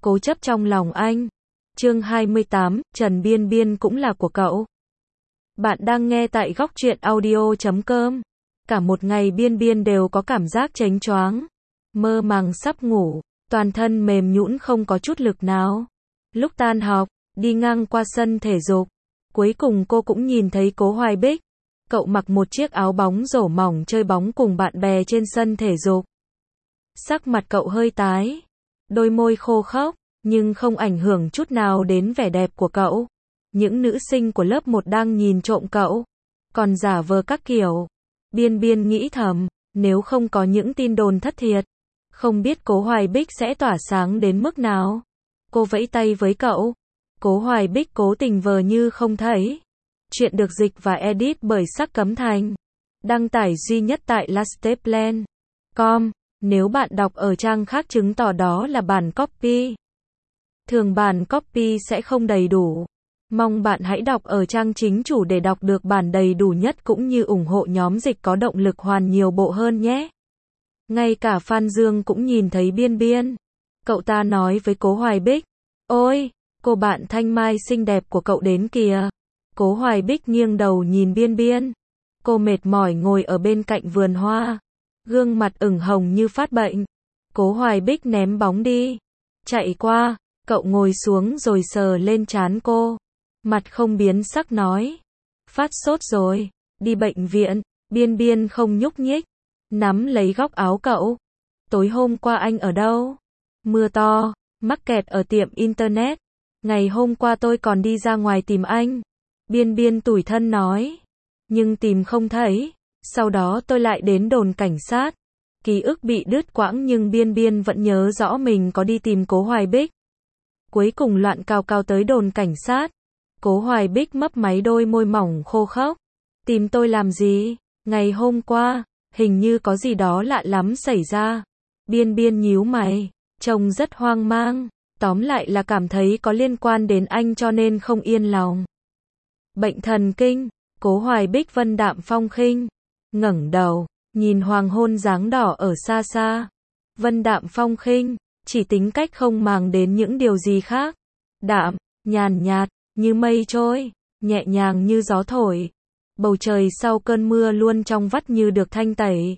cố chấp trong lòng anh. Chương 28, Trần Biên Biên cũng là của cậu. Bạn đang nghe tại góc truyện audio.com. Cả một ngày Biên Biên đều có cảm giác chánh choáng, mơ màng sắp ngủ, toàn thân mềm nhũn không có chút lực nào. Lúc tan học, đi ngang qua sân thể dục, cuối cùng cô cũng nhìn thấy Cố Hoài Bích. Cậu mặc một chiếc áo bóng rổ mỏng chơi bóng cùng bạn bè trên sân thể dục. Sắc mặt cậu hơi tái, đôi môi khô khốc, nhưng không ảnh hưởng chút nào đến vẻ đẹp của cậu. Những nữ sinh của lớp 1 đang nhìn trộm cậu, còn giả vờ các kiểu. Biên Biên nghĩ thầm, nếu không có những tin đồn thất thiệt, không biết Cố Hoài Bích sẽ tỏa sáng đến mức nào. Cô vẫy tay với cậu. Cố Hoài Bích cố tình vờ như không thấy. Chuyện được dịch và edit bởi Sắc Cấm Thành. Đăng tải duy nhất tại lasteplan.com. Nếu bạn đọc ở trang khác chứng tỏ đó là bản copy. Thường bản copy sẽ không đầy đủ. Mong bạn hãy đọc ở trang chính chủ để đọc được bản đầy đủ nhất cũng như ủng hộ nhóm dịch có động lực hoàn nhiều bộ hơn nhé. Ngay cả Phan Dương cũng nhìn thấy Biên Biên. Cậu ta nói với Cố Hoài Bích, ôi, cô bạn Thanh Mai xinh đẹp của cậu đến kìa. Cố Hoài Bích nghiêng đầu nhìn Biên Biên. Cô mệt mỏi ngồi ở bên cạnh vườn hoa, gương mặt ửng hồng như phát bệnh. Cố Hoài Bích ném bóng đi, chạy qua, cậu ngồi xuống rồi sờ lên trán cô. Mặt không biến sắc nói, phát sốt rồi, đi bệnh viện. Biên Biên không nhúc nhích, nắm lấy góc áo cậu. Tối hôm qua anh ở đâu? Mưa to, mắc kẹt ở tiệm internet. Ngày hôm qua tôi còn đi ra ngoài tìm anh. Biên Biên tủi thân nói, nhưng tìm không thấy. Sau đó tôi lại đến đồn cảnh sát. Ký ức bị đứt quãng nhưng Biên Biên vẫn nhớ rõ mình có đi tìm Cố Hoài Bích. Cuối cùng loạn cào cào tới đồn cảnh sát. Cố Hoài Bích mấp máy đôi môi mỏng khô khốc. Tìm tôi làm gì? Ngày hôm qua, hình như có gì đó lạ lắm xảy ra. Biên Biên nhíu mày, trông rất hoang mang. Tóm lại là cảm thấy có liên quan đến anh cho nên không yên lòng. Bệnh thần kinh. Cố Hoài Bích vân đạm phong khinh, ngẩng đầu, nhìn hoàng hôn dáng đỏ ở xa xa. Vân đạm phong khinh, chỉ tính cách không màng đến những điều gì khác. Đạm, nhàn nhạt, như mây trôi, nhẹ nhàng như gió thổi. Bầu trời sau cơn mưa luôn trong vắt như được thanh tẩy.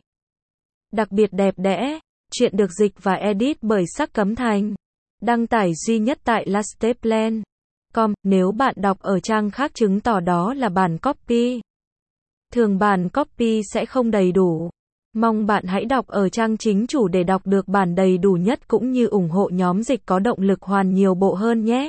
Đặc biệt đẹp đẽ. Chuyện được dịch và edit bởi Sắc Cấm Thành. Đăng tải duy nhất tại lasteplan.com. Nếu bạn đọc ở trang khác chứng tỏ đó là bản copy. Thường bản copy sẽ không đầy đủ. Mong bạn hãy đọc ở trang chính chủ để đọc được bản đầy đủ nhất cũng như ủng hộ nhóm dịch có động lực hoàn nhiều bộ hơn nhé.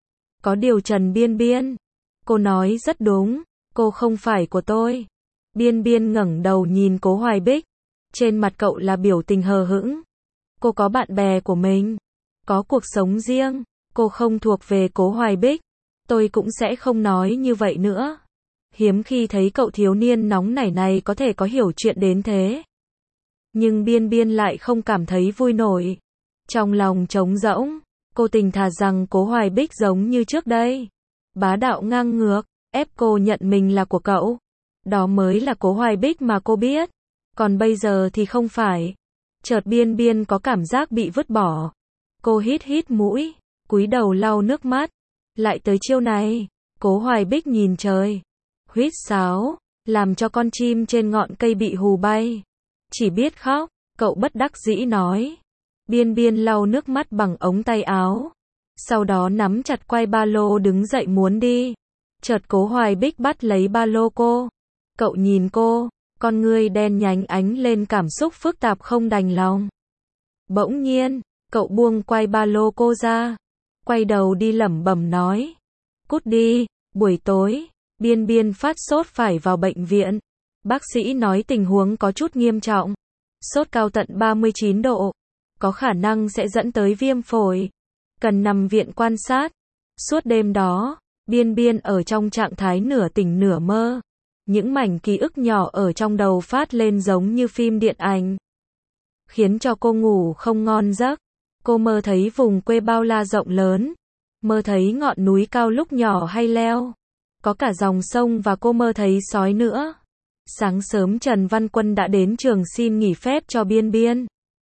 Có điều Trần Biên Biên, cô nói rất đúng, cô không phải của tôi. Biên Biên ngẩng đầu nhìn Cố Hoài Bích. Trên mặt cậu là biểu tình hờ hững. Cô có bạn bè của mình, có cuộc sống riêng, cô không thuộc về Cố Hoài Bích. Tôi cũng sẽ không nói như vậy nữa. Hiếm khi thấy cậu thiếu niên nóng nảy này có thể có hiểu chuyện đến thế. Nhưng Biên Biên lại không cảm thấy vui nổi. Trong lòng trống rỗng, cô tình thà rằng Cố Hoài Bích giống như trước đây. Bá đạo ngang ngược, ép cô nhận mình là của cậu. Đó mới là Cố Hoài Bích mà cô biết. Còn bây giờ thì không phải. Chợt Biên Biên có cảm giác bị vứt bỏ. Cô hít hít mũi, cúi đầu lau nước mắt. Lại tới chiêu này. Cố Hoài Bích nhìn trời, huýt sáo, làm cho con chim trên ngọn cây bị hù bay. Chỉ biết khóc, cậu bất đắc dĩ nói. Biên Biên lau nước mắt bằng ống tay áo. Sau đó nắm chặt quai ba lô đứng dậy muốn đi. Chợt Cố Hoài Bích bắt lấy ba lô cô. Cậu nhìn cô, con ngươi đen nhánh ánh lên cảm xúc phức tạp không đành lòng. Bỗng nhiên, cậu buông quai ba lô cô ra. Quay đầu đi lẩm bẩm nói. Cút đi, buổi tối, Biên Biên phát sốt phải vào bệnh viện. Bác sĩ nói tình huống có chút nghiêm trọng. Sốt cao tận 39 độ. Có khả năng sẽ dẫn tới viêm phổi. Cần nằm viện quan sát. Suốt đêm đó, Biên Biên ở trong trạng thái nửa tỉnh nửa mơ. Những mảnh ký ức nhỏ ở trong đầu phát lên giống như phim điện ảnh. Khiến cho cô ngủ không ngon giấc. Cô mơ thấy vùng quê bao la rộng lớn. Mơ thấy ngọn núi cao lúc nhỏ hay leo. Có cả dòng sông và cô mơ thấy sói nữa. Sáng sớm Trần Văn Quân đã đến trường xin nghỉ phép cho Biên Biên.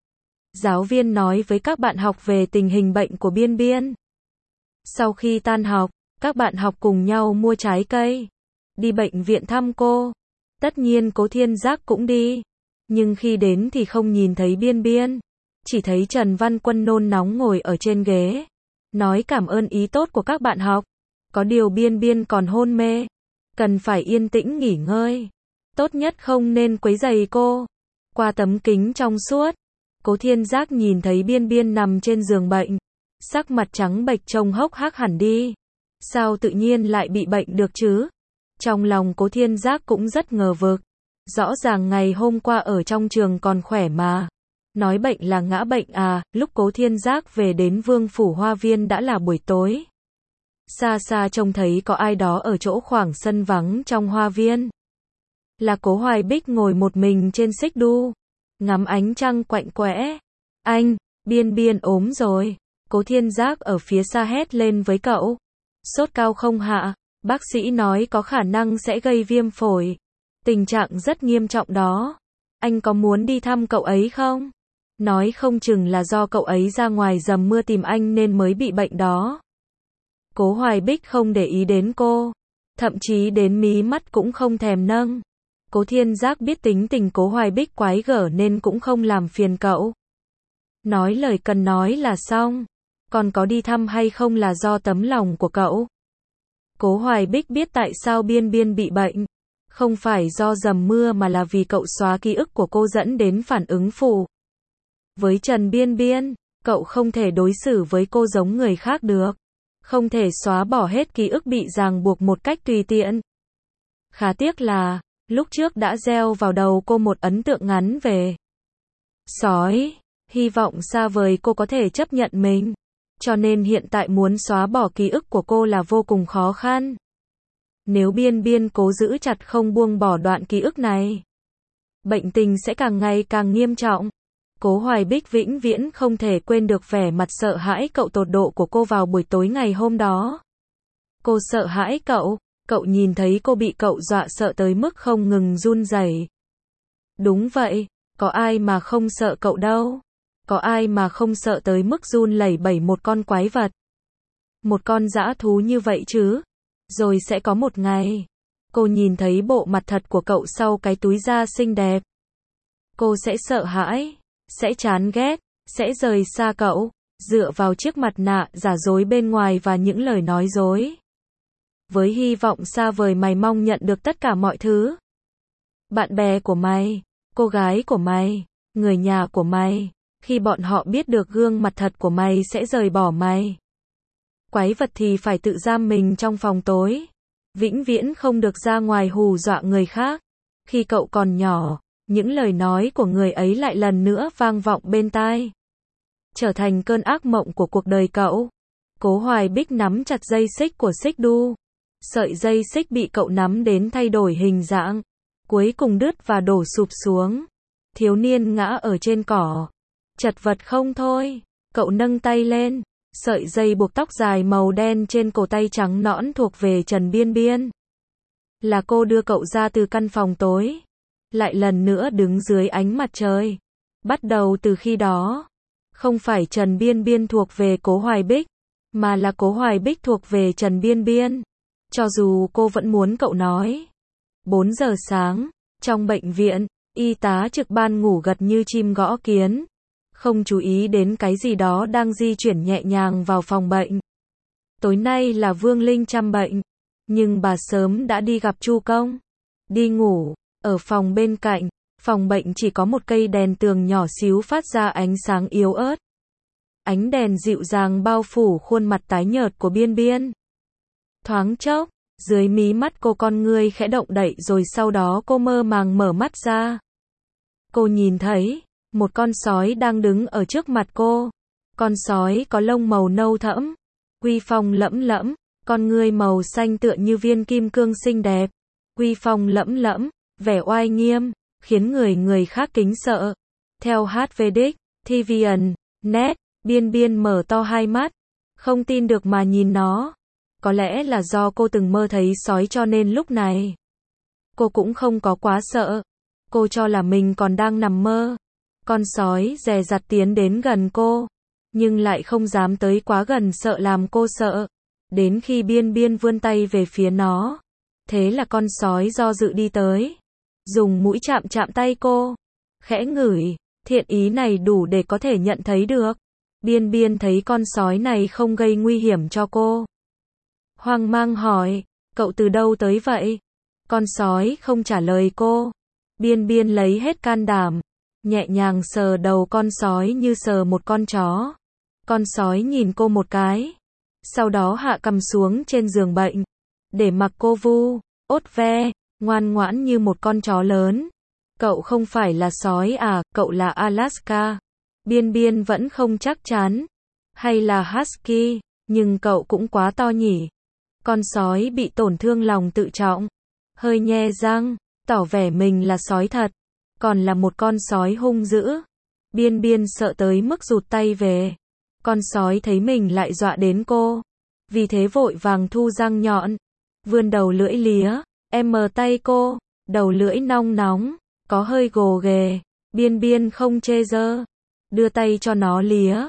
giáo viên nói với các bạn học về tình hình bệnh của Biên Biên. Sau khi tan học, các bạn học cùng nhau mua trái cây, đi bệnh viện thăm cô. Tất nhiên Cố Thiên Giác cũng đi, nhưng khi đến thì không nhìn thấy Biên Biên, chỉ thấy Trần Văn Quân nôn nóng ngồi ở trên ghế, nói cảm ơn ý tốt của các bạn học. Có điều Biên Biên còn hôn mê, cần phải yên tĩnh nghỉ ngơi. Tốt nhất không nên quấy rầy cô. Qua tấm kính trong suốt, Cố Thiên Giác nhìn thấy Biên Biên nằm trên giường bệnh, sắc mặt trắng bệch trông hốc hác hẳn đi. Sao tự nhiên lại bị bệnh được chứ? Trong lòng Cố Thiên Giác cũng rất ngờ vực. Rõ ràng ngày hôm qua ở trong trường còn khỏe mà. Nói bệnh là ngã bệnh à, lúc Cố Thiên Giác về đến Vương Phủ Hoa Viên đã là buổi tối. Xa xa trông thấy có ai đó ở chỗ khoảng sân vắng trong hoa viên. Là Cố Hoài Bích ngồi một mình trên xích đu, ngắm ánh trăng quạnh quẽ. Anh, Biên Biên ốm rồi. Cố Thiên Giác ở phía xa hét lên với cậu. Sốt cao không hạ, bác sĩ nói có khả năng sẽ gây viêm phổi. Tình trạng rất nghiêm trọng đó. Anh có muốn đi thăm cậu ấy không? Nói không chừng là do cậu ấy ra ngoài dầm mưa tìm anh nên mới bị bệnh đó. Cố Hoài Bích không để ý đến cô, thậm chí đến mí mắt cũng không thèm nâng. Cố Thiên Giác biết tính tình Cố Hoài Bích quái gở nên cũng không làm phiền cậu. Nói lời cần nói là xong, còn có đi thăm hay không là do tấm lòng của cậu. Cố Hoài Bích biết tại sao Biên Biên bị bệnh, không phải do dầm mưa mà là vì cậu xóa ký ức của cô dẫn đến phản ứng phụ. Với Trần Biên Biên, cậu không thể đối xử với cô giống người khác được. Không thể xóa bỏ hết ký ức bị ràng buộc một cách tùy tiện. Khá tiếc là, lúc trước đã gieo vào đầu cô một ấn tượng ngắn về sói, hy vọng xa vời cô có thể chấp nhận mình. Cho nên hiện tại muốn xóa bỏ ký ức của cô là vô cùng khó khăn. Nếu Biên Biên cố giữ chặt không buông bỏ đoạn ký ức này, bệnh tình sẽ càng ngày càng nghiêm trọng. Cố Hoài Bích vĩnh viễn không thể quên được vẻ mặt sợ hãi cậu tột độ của cô vào buổi tối ngày hôm đó. Cô sợ hãi cậu nhìn thấy cô bị cậu dọa sợ tới mức không ngừng run rẩy. Đúng vậy, có ai mà không sợ cậu đâu. Có ai mà không sợ tới mức run lẩy bẩy một con quái vật. Một con dã thú như vậy chứ. Rồi sẽ có một ngày, cô nhìn thấy bộ mặt thật của cậu sau cái túi da xinh đẹp. Cô sẽ sợ hãi, sẽ chán ghét, sẽ rời xa cậu, dựa vào chiếc mặt nạ giả dối bên ngoài và những lời nói dối. Với hy vọng xa vời mày mong nhận được tất cả mọi thứ. Bạn bè của mày, cô gái của mày, người nhà của mày, khi bọn họ biết được gương mặt thật của mày sẽ rời bỏ mày. Quái vật thì phải tự giam mình trong phòng tối, vĩnh viễn không được ra ngoài hù dọa người khác. Khi cậu còn nhỏ, những lời nói của người ấy lại lần nữa vang vọng bên tai, trở thành cơn ác mộng của cuộc đời cậu. Cố Hoài Bích nắm chặt dây xích của xích đu. Sợi dây xích bị cậu nắm đến thay đổi hình dạng, cuối cùng đứt và đổ sụp xuống. Thiếu niên ngã ở trên cỏ, chật vật không thôi. Cậu nâng tay lên, sợi dây buộc tóc dài màu đen trên cổ tay trắng nõn thuộc về Trần Biên Biên. Là cô đưa cậu ra từ căn phòng tối, lại lần nữa đứng dưới ánh mặt trời. Bắt đầu từ khi đó, không phải Trần Biên Biên thuộc về Cố Hoài Bích, mà là Cố Hoài Bích thuộc về Trần Biên Biên. Cho dù cô vẫn muốn cậu nói. 4 giờ sáng, trong bệnh viện, y tá trực ban ngủ gật như chim gõ kiến, không chú ý đến cái gì đó đang di chuyển nhẹ nhàng vào phòng bệnh. Tối nay là Vương Linh chăm bệnh, nhưng bà sớm đã đi gặp Chu Công. Đi ngủ, ở phòng bên cạnh, phòng bệnh chỉ có một cây đèn tường nhỏ xíu phát ra ánh sáng yếu ớt. Ánh đèn dịu dàng bao phủ khuôn mặt tái nhợt của Biên Biên. Thoáng chốc, dưới mí mắt cô con ngươi khẽ động đậy rồi sau đó cô mơ màng mở mắt ra. Cô nhìn thấy một con sói đang đứng ở trước mặt cô. Con sói có lông màu nâu thẫm, uy phong lẫm lẫm, con ngươi màu xanh tựa như viên kim cương xinh đẹp. Uy phong lẫm lẫm, vẻ oai nghiêm, khiến người khác kính sợ. Theo HVDic, TVN, Net, Biên Biên mở to hai mắt, không tin được mà nhìn nó. Có lẽ là do cô từng mơ thấy sói cho nên lúc này cô cũng không có quá sợ. Cô cho là mình còn đang nằm mơ. Con sói dè dặt tiến đến gần cô, nhưng lại không dám tới quá gần sợ làm cô sợ. Đến khi Biên Biên vươn tay về phía nó, thế là con sói do dự đi tới, dùng mũi chạm chạm tay cô, khẽ ngửi, thiện ý này đủ để có thể nhận thấy được. Biên Biên thấy con sói này không gây nguy hiểm cho cô, hoang mang hỏi, cậu từ đâu tới vậy? Con sói không trả lời cô. Biên Biên lấy hết can đảm, nhẹ nhàng sờ đầu con sói như sờ một con chó. Con sói nhìn cô một cái, sau đó hạ cằm xuống trên giường bệnh, để mặc cô vu, ốt ve, ngoan ngoãn như một con chó lớn. Cậu không phải là sói à, cậu là Alaska. Biên Biên vẫn không chắc chắn. Hay là Husky, nhưng cậu cũng quá to nhỉ. Con sói bị tổn thương lòng tự trọng, hơi nhe răng, tỏ vẻ mình là sói thật, còn là một con sói hung dữ. Biên Biên sợ tới mức rụt tay về. Con sói thấy mình lại dọa đến cô, vì thế vội vàng thu răng nhọn, vươn đầu lưỡi lía, tay cô, đầu lưỡi nong nóng, có hơi gồ ghề. Biên Biên không chê dơ, đưa tay cho nó lía.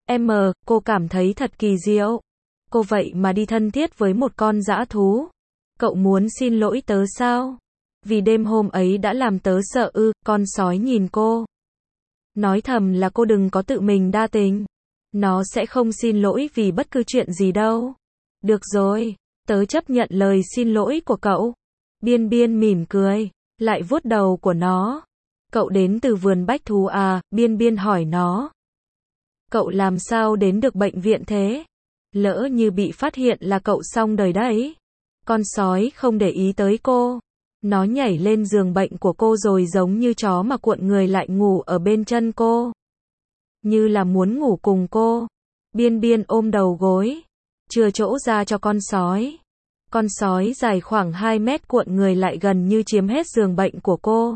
Cô cảm thấy thật kỳ diệu. Cô vậy mà đi thân thiết với một con dã thú. Cậu muốn xin lỗi tớ sao? Vì đêm hôm ấy đã làm tớ sợ ư? Con sói nhìn cô, nói thầm là cô đừng có tự mình đa tình. Nó sẽ không xin lỗi vì bất cứ chuyện gì đâu. Được rồi, tớ chấp nhận lời xin lỗi của cậu. Biên Biên mỉm cười, lại vuốt đầu của nó. Cậu đến từ vườn bách thú à? Biên Biên hỏi nó. Cậu làm sao đến được bệnh viện thế? Lỡ như bị phát hiện là cậu xong đời đấy. Con sói không để ý tới cô. Nó nhảy lên giường bệnh của cô rồi giống như chó mà cuộn người lại ngủ ở bên chân cô, như là muốn ngủ cùng cô. Biên Biên ôm đầu gối, chừa chỗ ra cho con sói. Con sói dài khoảng 2 mét cuộn người lại gần như chiếm hết giường bệnh của cô.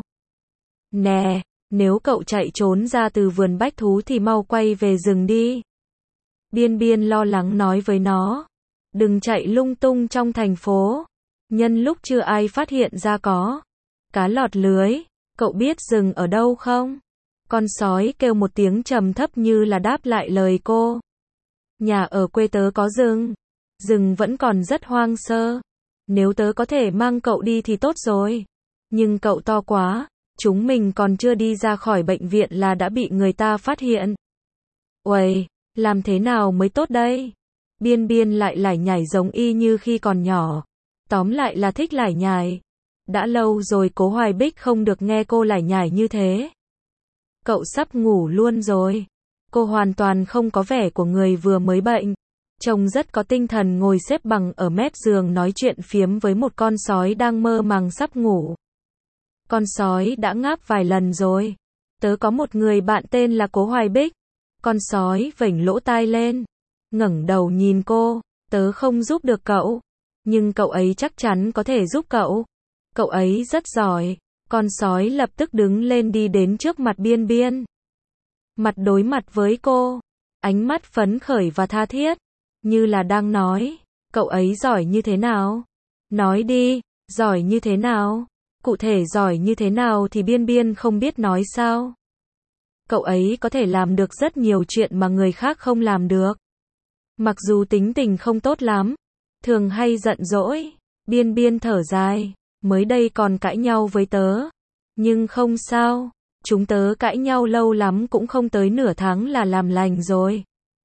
Nè, nếu cậu chạy trốn ra từ vườn bách thú thì mau quay về rừng đi. Biên Biên lo lắng nói với nó. Đừng chạy lung tung trong thành phố. Nhân lúc chưa ai phát hiện ra có cá lọt lưới. Cậu biết rừng ở đâu không? Con sói kêu một tiếng trầm thấp như là đáp lại lời cô. Nhà ở quê tớ có rừng. Rừng vẫn còn rất hoang sơ. Nếu tớ có thể mang cậu đi thì tốt rồi. Nhưng cậu to quá. Chúng mình còn chưa đi ra khỏi bệnh viện là đã bị người ta phát hiện. Uầy, làm thế nào mới tốt đây? Biên Biên lại lải nhải giống y như khi còn nhỏ. Tóm lại là thích lải nhải. Đã lâu rồi Cố Hoài Bích không được nghe cô lải nhải như thế. Cậu sắp ngủ luôn rồi. Cô hoàn toàn không có vẻ của người vừa mới bệnh. Trông rất có tinh thần ngồi xếp bằng ở mép giường nói chuyện phiếm với một con sói đang mơ màng sắp ngủ. Con sói đã ngáp vài lần rồi. Tớ có một người bạn tên là Cố Hoài Bích. Con sói vểnh lỗ tai lên, ngẩng đầu nhìn cô. Tớ không giúp được cậu, nhưng cậu ấy chắc chắn có thể giúp cậu. Cậu ấy rất giỏi. Con sói lập tức đứng lên đi đến trước mặt Biên Biên. Mặt đối mặt với cô, ánh mắt phấn khởi và tha thiết, như là đang nói, cậu ấy giỏi như thế nào? Nói đi, giỏi như thế nào? Cụ thể giỏi như thế nào thì Biên Biên không biết nói sao. Cậu ấy có thể làm được rất nhiều chuyện mà người khác không làm được. Mặc dù tính tình không tốt lắm, thường hay giận dỗi. Biên Biên thở dài, mới đây còn cãi nhau với tớ. Nhưng không sao, chúng tớ cãi nhau lâu lắm cũng không tới nửa tháng là làm lành rồi.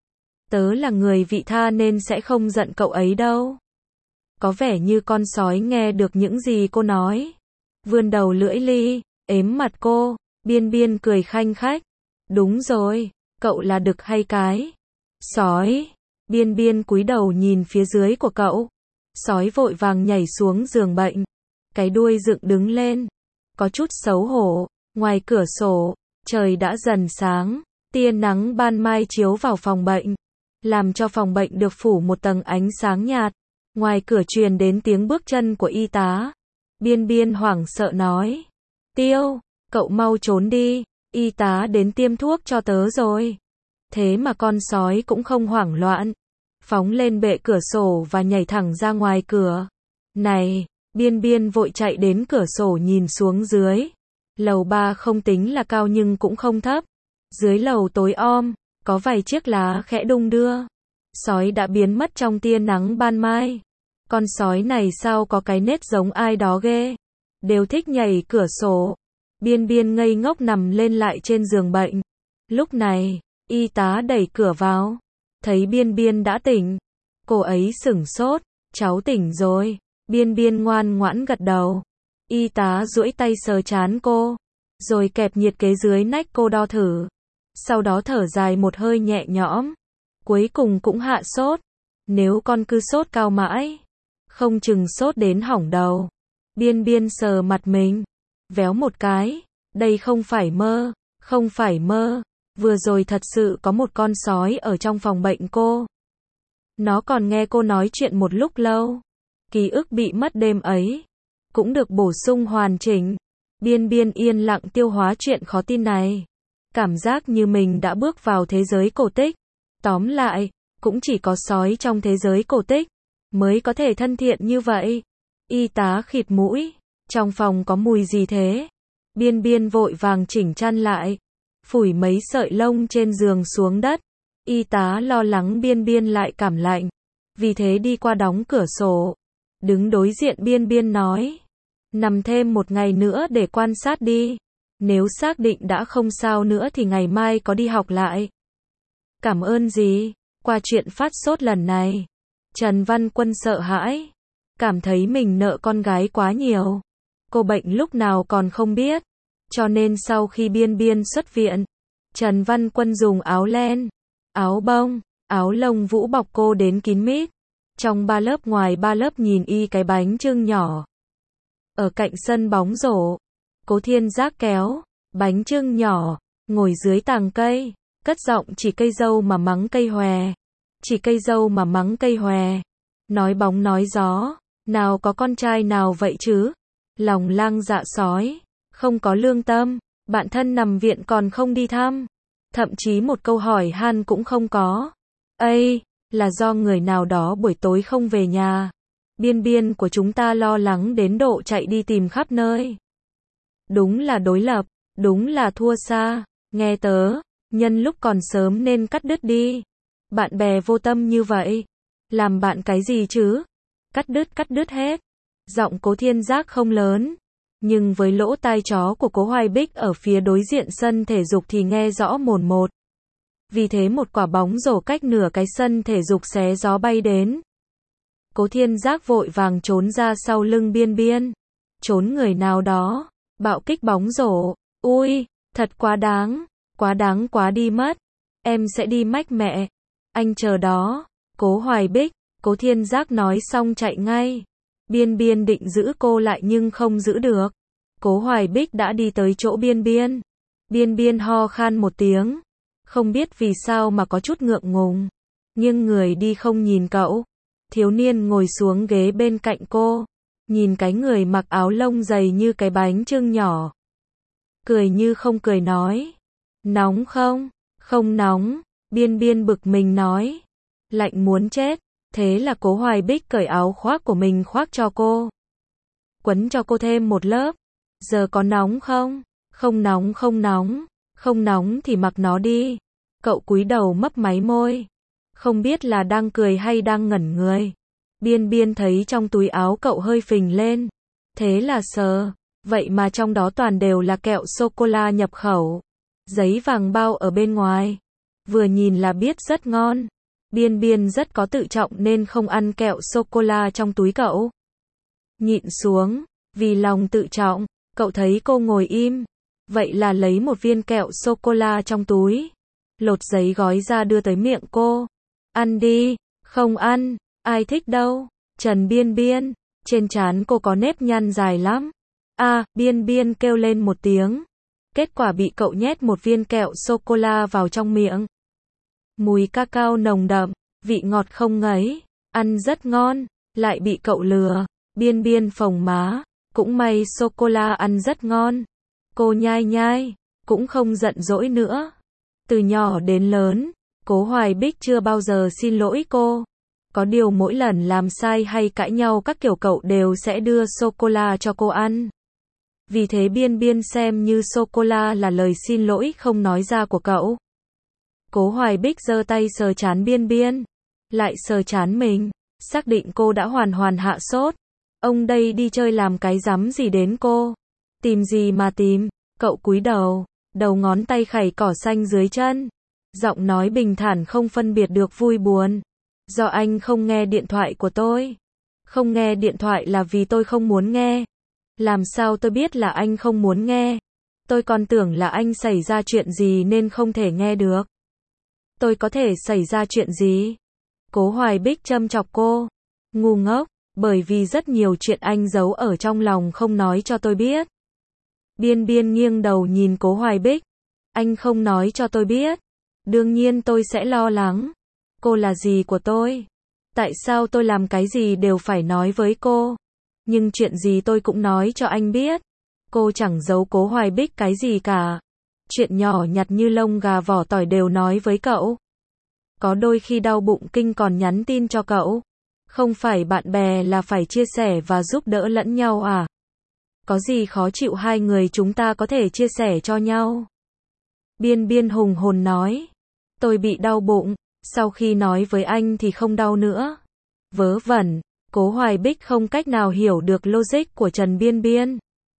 Tớ là người vị tha nên sẽ không giận cậu ấy đâu. Có vẻ như con sói nghe được những gì cô nói. Vươn đầu lưỡi li, ếm mặt cô. Biên Biên cười khanh khách. Đúng rồi, cậu là đực hay cái? Sói. Biên Biên cúi đầu nhìn phía dưới của cậu. Sói vội vàng nhảy xuống giường bệnh. Cái đuôi dựng đứng lên. Có chút xấu hổ. Ngoài cửa sổ, trời đã dần sáng. Tia nắng ban mai chiếu vào phòng bệnh, làm cho phòng bệnh được phủ một tầng ánh sáng nhạt. Ngoài cửa truyền đến tiếng bước chân của y tá. Biên Biên hoảng sợ nói. Tiêu, cậu mau trốn đi. Y tá đến tiêm thuốc cho tớ rồi. Thế mà con sói cũng không hoảng loạn. Phóng lên bệ cửa sổ và nhảy thẳng ra ngoài cửa. Này, Biên Biên vội chạy đến cửa sổ nhìn xuống dưới. Lầu 3 không tính là cao nhưng cũng không thấp. Dưới lầu tối om, có vài chiếc lá khẽ đung đưa. Sói đã biến mất trong tia nắng ban mai. Con sói này sao có cái nết giống ai đó ghê. Đều thích nhảy cửa sổ. Biên Biên ngây ngốc nằm lên lại trên giường bệnh. Lúc này, y tá đẩy cửa vào. Thấy Biên Biên đã tỉnh. Cô ấy sửng sốt. Cháu tỉnh rồi. Biên Biên ngoan ngoãn gật đầu. Y tá duỗi tay sờ trán cô. Rồi kẹp nhiệt kế dưới nách cô đo thử. Sau đó thở dài một hơi nhẹ nhõm. Cuối cùng cũng hạ sốt. Nếu con cứ sốt cao mãi, không chừng sốt đến hỏng đầu. Biên Biên sờ mặt mình. Véo một cái. Đây không phải mơ. Không phải mơ. Vừa rồi thật sự có một con sói ở trong phòng bệnh cô. Nó còn nghe cô nói chuyện một lúc lâu. Ký ức bị mất đêm ấy cũng được bổ sung hoàn chỉnh. Biên Biên yên lặng tiêu hóa chuyện khó tin này. Cảm giác như mình đã bước vào thế giới cổ tích. Tóm lại, cũng chỉ có sói trong thế giới cổ tích mới có thể thân thiện như vậy. Y tá khịt mũi. Trong phòng có mùi gì thế? Biên Biên vội vàng chỉnh chăn lại. Phủi mấy sợi lông trên giường xuống đất. Y tá lo lắng Biên Biên lại cảm lạnh. Vì thế đi qua đóng cửa sổ. Đứng đối diện Biên Biên nói. Nằm thêm một ngày nữa để quan sát đi. Nếu xác định đã không sao nữa thì ngày mai có đi học lại. Cảm ơn gì? Qua chuyện phát sốt lần này, Trần Văn Quân sợ hãi. Cảm thấy mình nợ con gái quá nhiều. Cô bệnh lúc nào còn không biết. Cho nên sau khi Biên Biên xuất viện, Trần Văn Quân dùng áo len, áo bông, áo lông vũ bọc cô đến kín mít. Trong 3 lớp ngoài 3 lớp nhìn y cái bánh chưng nhỏ. Ở cạnh sân bóng rổ, Cố Thiên Giác kéo bánh chưng nhỏ, ngồi dưới tàng cây, cất giọng chỉ cây dâu mà mắng cây hòe. Chỉ cây dâu mà mắng cây hòe. Nói bóng nói gió, nào có con trai nào vậy chứ? Lòng lang dạ sói, không có lương tâm, bạn thân nằm viện còn không đi thăm. Thậm chí một câu hỏi han cũng không có. Ây, là do người nào đó buổi tối không về nhà. Biên Biên của chúng ta lo lắng đến độ chạy đi tìm khắp nơi. Đúng là đối lập, đúng là thua xa. Nghe tớ, nhân lúc còn sớm nên cắt đứt đi. Bạn bè vô tâm như vậy, làm bạn cái gì chứ? Cắt đứt hết. Giọng Cố Thiên Giác không lớn, nhưng với lỗ tai chó của Cố Hoài Bích ở phía đối diện sân thể dục thì nghe rõ mồn một. Vì thế một quả bóng rổ cách nửa cái sân thể dục xé gió bay đến. Cố Thiên Giác vội vàng trốn ra sau lưng Biên Biên. Trốn người nào đó, bạo kích bóng rổ. Ui, thật quá đáng quá đi mất. Em sẽ đi mách mẹ. Anh chờ đó. Cố Hoài Bích, Cố Thiên Giác nói xong chạy ngay. Biên Biên định giữ cô lại nhưng không giữ được. Cố Hoài Bích đã đi tới chỗ Biên Biên. Biên Biên ho khan một tiếng. Không biết vì sao mà có chút ngượng ngùng. Nhưng người đi không nhìn cậu. Thiếu niên ngồi xuống ghế bên cạnh cô. Nhìn cái người mặc áo lông dày như cái bánh chưng nhỏ. Cười như không cười nói. Nóng không? Không nóng. Biên Biên bực mình nói. Lạnh muốn chết. Thế là Cố Hoài Bích cởi áo khoác của mình khoác cho cô. Quấn cho cô thêm một lớp. Giờ có nóng không? Không nóng không nóng. Không nóng thì mặc nó đi. Cậu cúi đầu mấp máy môi. Không biết là đang cười hay đang ngẩn người. Biên Biên thấy trong túi áo cậu hơi phình lên. Thế là sờ. Vậy mà trong đó toàn đều là kẹo sô-cô-la nhập khẩu. Giấy vàng bao ở bên ngoài. Vừa nhìn là biết rất ngon. Biên Biên rất có tự trọng nên không ăn kẹo sô-cô-la trong túi cậu. Nhịn xuống. Vì lòng tự trọng, cậu thấy cô ngồi im. Vậy là lấy một viên kẹo sô-cô-la trong túi. Lột giấy gói ra đưa tới miệng cô. Ăn đi. Không ăn. Ai thích đâu. Trần Biên Biên. Trên trán cô có nếp nhăn dài lắm. Biên Biên kêu lên một tiếng. Kết quả bị cậu nhét một viên kẹo sô-cô-la vào trong miệng. Mùi cacao nồng đậm, vị ngọt không ngấy, ăn rất ngon, lại bị cậu lừa. Biên Biên phồng má, cũng may sô-cô-la ăn rất ngon. Cô nhai nhai, cũng không giận dỗi nữa. Từ nhỏ đến lớn, Cố Hoài Bích chưa bao giờ xin lỗi cô. Có điều mỗi lần làm sai hay cãi nhau các kiểu cậu đều sẽ đưa sô-cô-la cho cô ăn. Vì thế Biên Biên xem như sô-cô-la là lời xin lỗi không nói ra của cậu. Cố Hoài Bích giơ tay sờ trán Biên Biên, lại sờ trán mình, xác định cô đã hoàn hoàn hạ sốt. Ông đây đi chơi làm cái rắm gì đến cô? Tìm gì mà tìm? Cậu cúi đầu, đầu ngón tay khẩy cỏ xanh dưới chân. Giọng nói bình thản không phân biệt được vui buồn. Do anh không nghe điện thoại của tôi. Không nghe điện thoại là vì tôi không muốn nghe. Làm sao tôi biết là anh không muốn nghe? Tôi còn tưởng là anh xảy ra chuyện gì nên không thể nghe được. Tôi có thể xảy ra chuyện gì? Cố Hoài Bích châm chọc cô. Ngu ngốc, bởi vì rất nhiều chuyện anh giấu ở trong lòng không nói cho tôi biết. Biên Biên nghiêng đầu nhìn Cố Hoài Bích. Anh không nói cho tôi biết. Đương nhiên tôi sẽ lo lắng. Cô là gì của tôi? Tại sao tôi làm cái gì đều phải nói với cô? Nhưng chuyện gì tôi cũng nói cho anh biết. Cô chẳng giấu Cố Hoài Bích cái gì cả. Chuyện nhỏ nhặt như lông gà vỏ tỏi đều nói với cậu. Có đôi khi đau bụng kinh còn nhắn tin cho cậu. Không phải bạn bè là phải chia sẻ và giúp đỡ lẫn nhau à? Có gì khó chịu hai người chúng ta có thể chia sẻ cho nhau. Biên Biên hùng hồn nói. Tôi bị đau bụng, sau khi nói với anh thì không đau nữa. Vớ vẩn, Cố Hoài Bích không cách nào hiểu được logic của Trần Biên Biên.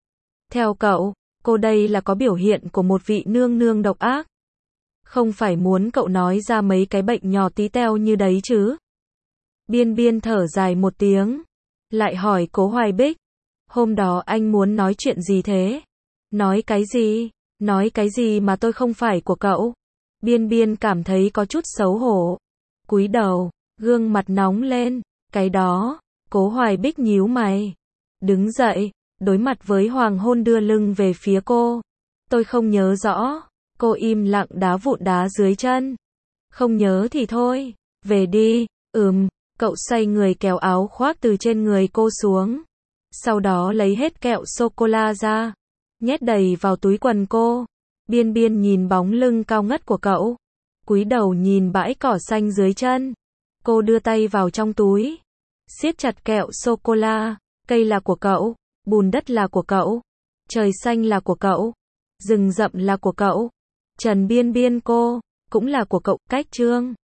Theo cậu, cô đây là có biểu hiện của một vị nương nương độc ác. Không phải muốn cậu nói ra mấy cái bệnh nhỏ tí teo như đấy chứ. Biên Biên thở dài một tiếng. Lại hỏi Cố Hoài Bích. Hôm đó anh muốn nói chuyện gì thế? Nói cái gì? Nói cái gì mà tôi không phải của cậu? Biên Biên cảm thấy có chút xấu hổ. Cúi đầu, gương mặt nóng lên. Cái đó, Cố Hoài Bích nhíu mày. Đứng dậy, đối mặt với hoàng hôn đưa lưng về phía cô. Tôi không nhớ rõ. Cô im lặng đá vụn đá dưới chân. Không nhớ thì thôi, về đi. Cậu xoay người kéo áo khoác từ trên người cô xuống. Sau đó lấy hết kẹo sô-cô-la ra, nhét đầy vào túi quần cô. Biên Biên nhìn bóng lưng cao ngất của cậu, cúi đầu nhìn bãi cỏ xanh dưới chân. Cô đưa tay vào trong túi, siết chặt kẹo sô-cô-la. Cây là của cậu, bùn đất là của cậu, trời xanh là của cậu, rừng rậm là của cậu. Trần Biên Biên cô, cũng là của cậu. Cách chương